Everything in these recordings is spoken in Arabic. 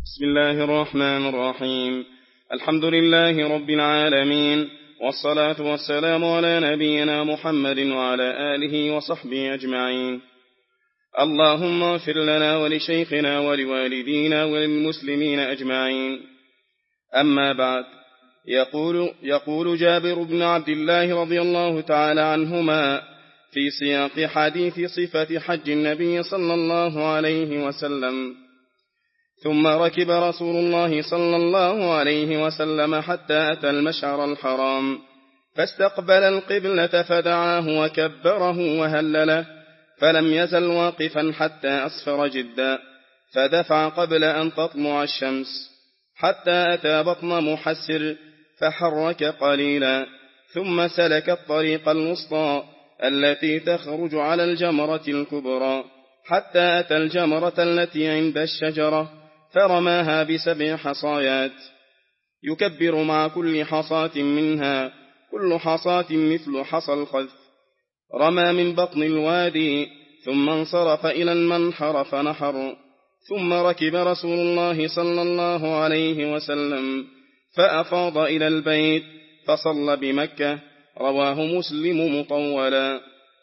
بسم الله الرحمن الرحيم. الحمد لله رب العالمين، والصلاة والسلام على نبينا محمد وعلى آله وصحبه أجمعين. اللهم اغفر لنا ولشيخنا ولوالدينا وللمسلمين أجمعين. أما بعد، يقول جابر بن عبد الله رضي الله تعالى عنهما في سياق حديث صفة حج النبي صلى الله عليه وسلم: ثم ركب رسول الله صلى الله عليه وسلم حتى أتى المشعر الحرام، فاستقبل القبلة فدعاه وكبره وهلله، فلم يزل واقفا حتى أسفر جدا، فدفع قبل أن تطلع الشمس حتى أتى بطن محسر فحرك قليلا، ثم سلك الطريق الوسطى التي تخرج على الجمرة الكبرى حتى أتى الجمرة التي عند الشجرة، فرماها ب7 حصايات، يكبر مع كل حصاة منها، كل حصاة مثل حصى الخذ. رمى من بطن الوادي، ثم انصرف إلى المنحر فنحر، ثم ركب رسول الله صلى الله عليه وسلم فأفاض إلى البيت فصلى بمكة. رواه مسلم مطولا.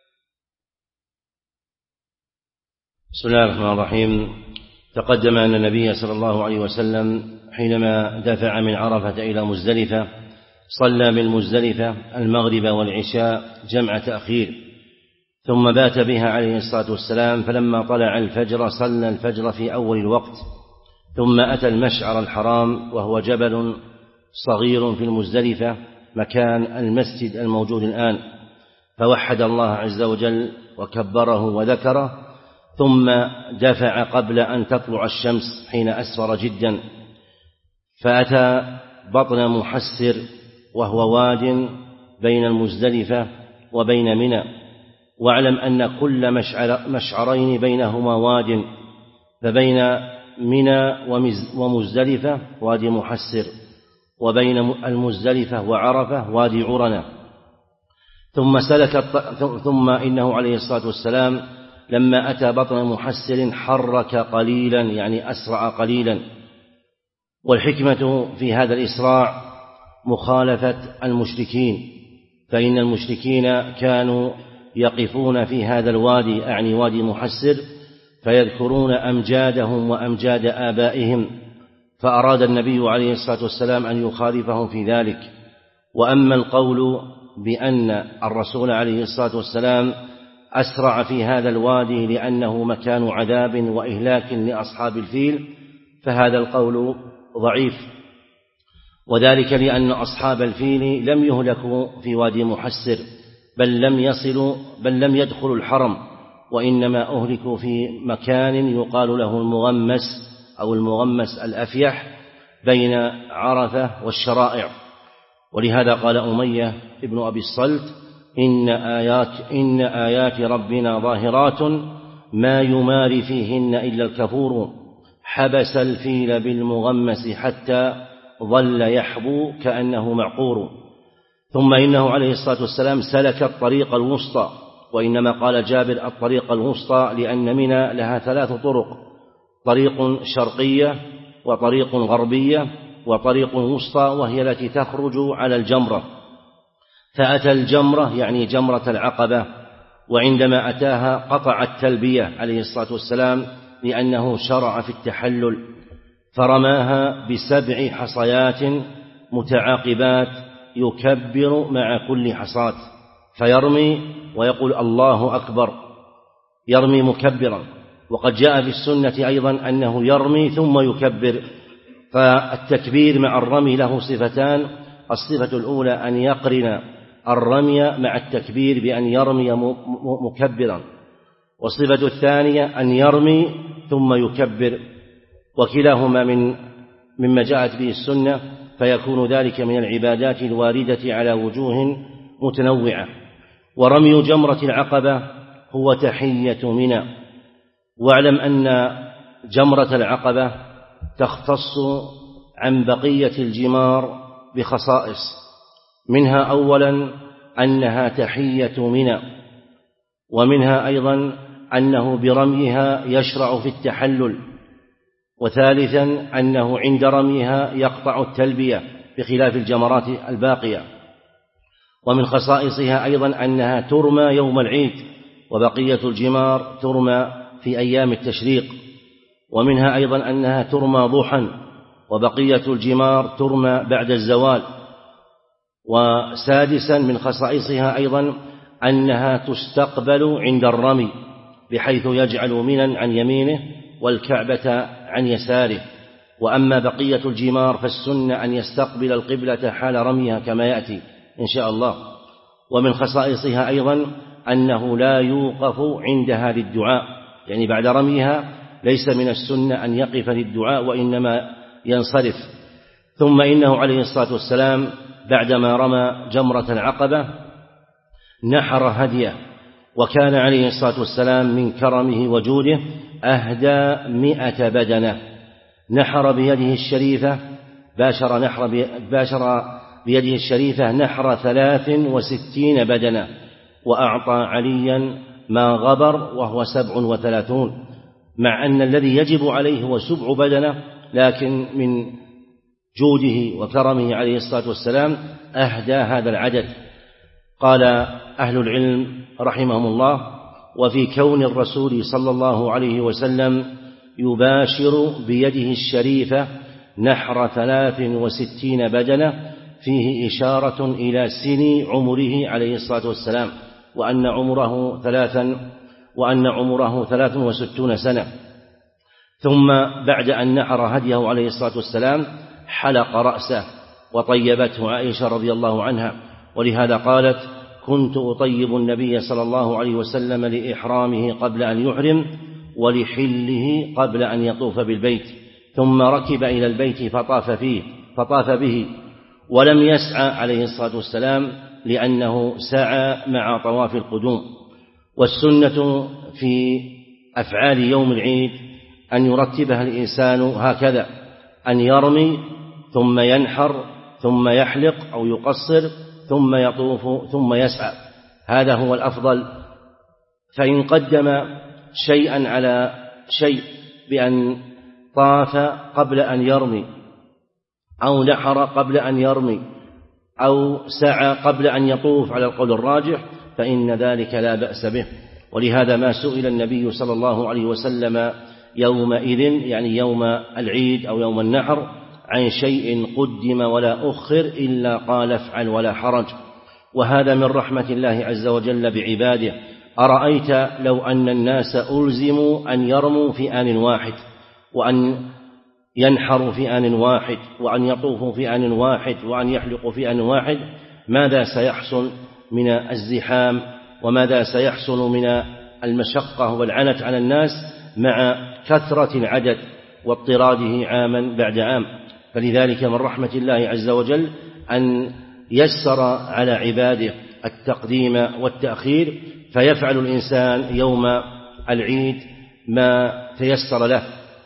بسم الله الرحمن الرحيم. تقدم أن النبي صلى الله عليه وسلم حينما دفع من عرفة إلى مزدلفة صلى بالمزدلفة المغرب والعشاء جمع تأخير، ثم بات بها عليه الصلاة والسلام، فلما طلع الفجر صلى الفجر في أول الوقت، ثم أتى المشعر الحرام وهو جبل صغير في المزدلفة مكان المسجد الموجود الآن، فوحد الله عز وجل وكبره وذكره، ثم دفع قبل أن تطلع الشمس حين أسفر جدا، فأتى بطن محسر وهو واد بين المزدلفة وبين منى. واعلم أن كل مشعرين بينهما واد، فبين منى ومزدلفة وادي محسر، وبين المزدلفة وعرفة وادي عرنة. ثم إنه عليه الصلاة والسلام لما أتى بطن محسر حرك قليلا، يعني أسرع قليلا. والحكمة في هذا الإسراع مخالفة المشركين، فإن المشركين كانوا يقفون في هذا الوادي، أعني وادي محسر، فيذكرون أمجادهم وأمجاد آبائهم، فأراد النبي عليه الصلاة والسلام أن يخالفهم في ذلك. وأما القول بأن الرسول عليه الصلاة والسلام أسرع في هذا الوادي لأنه مكان عذاب وإهلاك لأصحاب الفيل، فهذا القول ضعيف، وذلك لأن أصحاب الفيل لم يهلكوا في وادي محسر، بل لم يدخلوا الحرم، وإنما أهلكوا في مكان يقال له المغمس أو المغمس الأفيح بين عرفة والشرائع. ولهذا قال أمية ابن أبي الصلت: إن آيات ربنا ظاهرات ما يماري فيهن إلا الكفور، حبس الفيل بالمغمس حتى ظل يحبو كأنه معقور. ثم إنه عليه الصلاة والسلام سلك الطريق الوسطى، وإنما قال جابر الطريق الوسطى لأن منى لها 3 طرق: طريق شرقية، وطريق غربية، وطريق وسطى، وهي التي تخرج على الجمرة. فأتى الجمرة يعني جمرة العقبة، وعندما أتاها قطع التلبية عليه الصلاة والسلام لأنه شرع في التحلل، فرماها ب7 حصيات متعاقبات يكبر مع كل حصاة، فيرمي ويقول الله أكبر، يرمي مكبرا. وقد جاء في السنة أيضا أنه يرمي ثم يكبر. فالتكبير مع الرمي له صفتان: الصفة الأولى أن يقرن الرمي مع التكبير بأن يرمي مكبرا، والصفة الثانية أن يرمي ثم يكبر، وكلاهما مما جاءت به السنة، فيكون ذلك من العبادات الواردة على وجوه متنوعة. ورمي جمرة العقبة هو تحية منى. واعلم أن جمرة العقبة تختص عن بقية الجمار بخصائص، منها أولا أنها تحية منى، ومنها أيضا أنه برميها يشرع في التحلل، وثالثا أنه عند رميها يقطع التلبية بخلاف الجمرات الباقية. ومن خصائصها أيضا أنها ترمى يوم العيد، وبقية الجمار ترمى في أيام التشريق. ومنها أيضا أنها ترمى ضحى، وبقية الجمار ترمى بعد الزوال. وسادسا من خصائصها أيضا أنها تستقبل عند الرمي، بحيث يجعل منى عن يمينه والكعبة عن يساره. وأما بقية الجمار فالسنة أن يستقبل القبلة حال رميها كما يأتي إن شاء الله. ومن خصائصها أيضا أنه لا يوقف عندها للدعاء، يعني بعد رميها ليس من السنة أن يقف للدعاء، وإنما ينصرف. ثم إنه عليه الصلاة والسلام بعدما رمى جمرة العقبة نحر هديه، وكان عليه الصلاة والسلام من كرمه وجوده أهدى 100 بدنة. نحر بيده الشريفة باشر بيده الشريفة نحر 63 بدنة، وأعطى عليا ما غبر وهو 37، مع أن الذي يجب عليه هو 7 بدنة، لكن من جوده وكرمه عليه الصلاة والسلام أهدى هذا العدد. قال أهل العلم رحمهم الله: وفي كون الرسول صلى الله عليه وسلم يباشر بيده الشريفة نحر 63 بدنة فيه إشارة إلى سن عمره عليه الصلاة والسلام، وأن عمره 63 سنة. ثم بعد أن نحر هديه عليه الصلاة والسلام حلق رأسه، وطيبته عائشة رضي الله عنها، ولهذا قالت: كنت أطيب النبي صلى الله عليه وسلم لإحرامه قبل أن يحرم، ولحله قبل أن يطوف بالبيت. ثم ركب إلى البيت فطاف به، ولم يسعى عليه الصلاة والسلام، لأنه سعى مع طواف القدوم. والسنة في أفعال يوم العيد أن يرتبها الإنسان هكذا: أن يرمي ثم ينحر ثم يحلق أو يقصر ثم يطوف ثم يسعى، هذا هو الأفضل. فإن قدم شيئا على شيء بأن طاف قبل أن يرمي، أو نحر قبل أن يرمي، أو سعى قبل أن يطوف على القول الراجح، فإن ذلك لا بأس به. ولهذا ما سئل النبي صلى الله عليه وسلم يومئذ، يعني يوم العيد أو يوم النحر، عن شيء قدم ولا أخر إلا قال: افعل ولا حرج. وهذا من رحمة الله عز وجل بعباده. أرأيت لو أن الناس ألزموا أن يرموا في آن واحد، وأن ينحروا في آن واحد، وأن يطوفوا في آن واحد، وأن يحلقوا في آن واحد، ماذا سيحصل من الزحام، وماذا سيحصل من المشقة والعنت على الناس مع كثرة العدد واضطراده عاما بعد عام. فلذلك من رحمة الله عز وجل أن يسر على عباده التقديم والتأخير، فيفعل الإنسان يوم العيد ما تيسر له.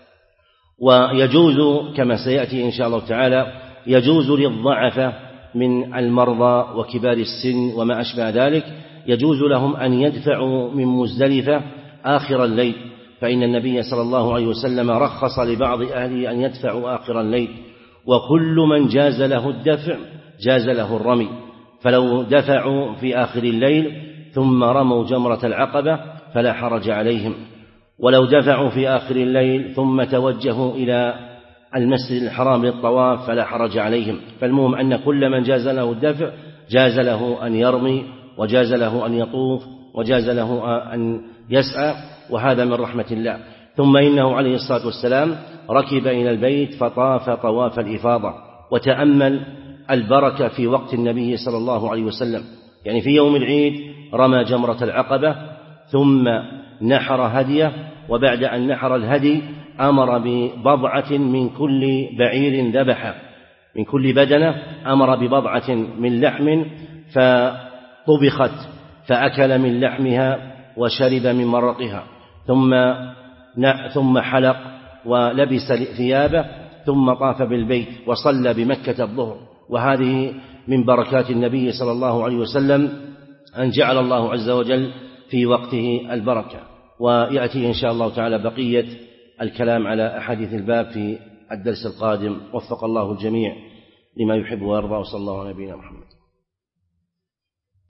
ويجوز كما سيأتي إن شاء الله تعالى، يجوز للضعف من المرضى وكبار السن وما أشبه ذلك، يجوز لهم أن يدفعوا من مزدلفة آخر الليل، فإن النبي صلى الله عليه وسلم رخص لبعض أهله أن يدفعوا آخر الليل. وكل من جاز له الدفع جاز له الرمي، فلو دفعوا في آخر الليل ثم رموا جمرة العقبة فلا حرج عليهم، ولو دفعوا في آخر الليل ثم توجهوا إلى المسجد الحرام للطواف فلا حرج عليهم. فالمهم أن كل من جاز له الدفع جاز له أن يرمي، وجاز له أن يطوف، وجاز له أن يسعى، وهذا من رحمة الله. ثم إنه عليه الصلاة والسلام ركب إلى البيت فطاف طواف الإفاضة، وتأمل البركة في وقت النبي صلى الله عليه وسلم. يعني في يوم العيد رمى جمرة العقبة، ثم نحر هديه، وبعد أن نحر الهدي أمر ببضعة من كل بعير ذبح، من كل بدنة أمر ببضعة من لحم فطبخت، فأكل من لحمها وشرب من مرقها، ثم حلق ولبس ثيابه، ثم طاف بالبيت وصلى بمكة الظهر. وهذه من بركات النبي صلى الله عليه وسلم أن جعل الله عز وجل في وقته البركة. ويأتي إن شاء الله تعالى بقية الكلام على أحاديث الباب في الدرس القادم. وفق الله الجميع لما يحب ويرضى، وصلى الله على نبينا محمد.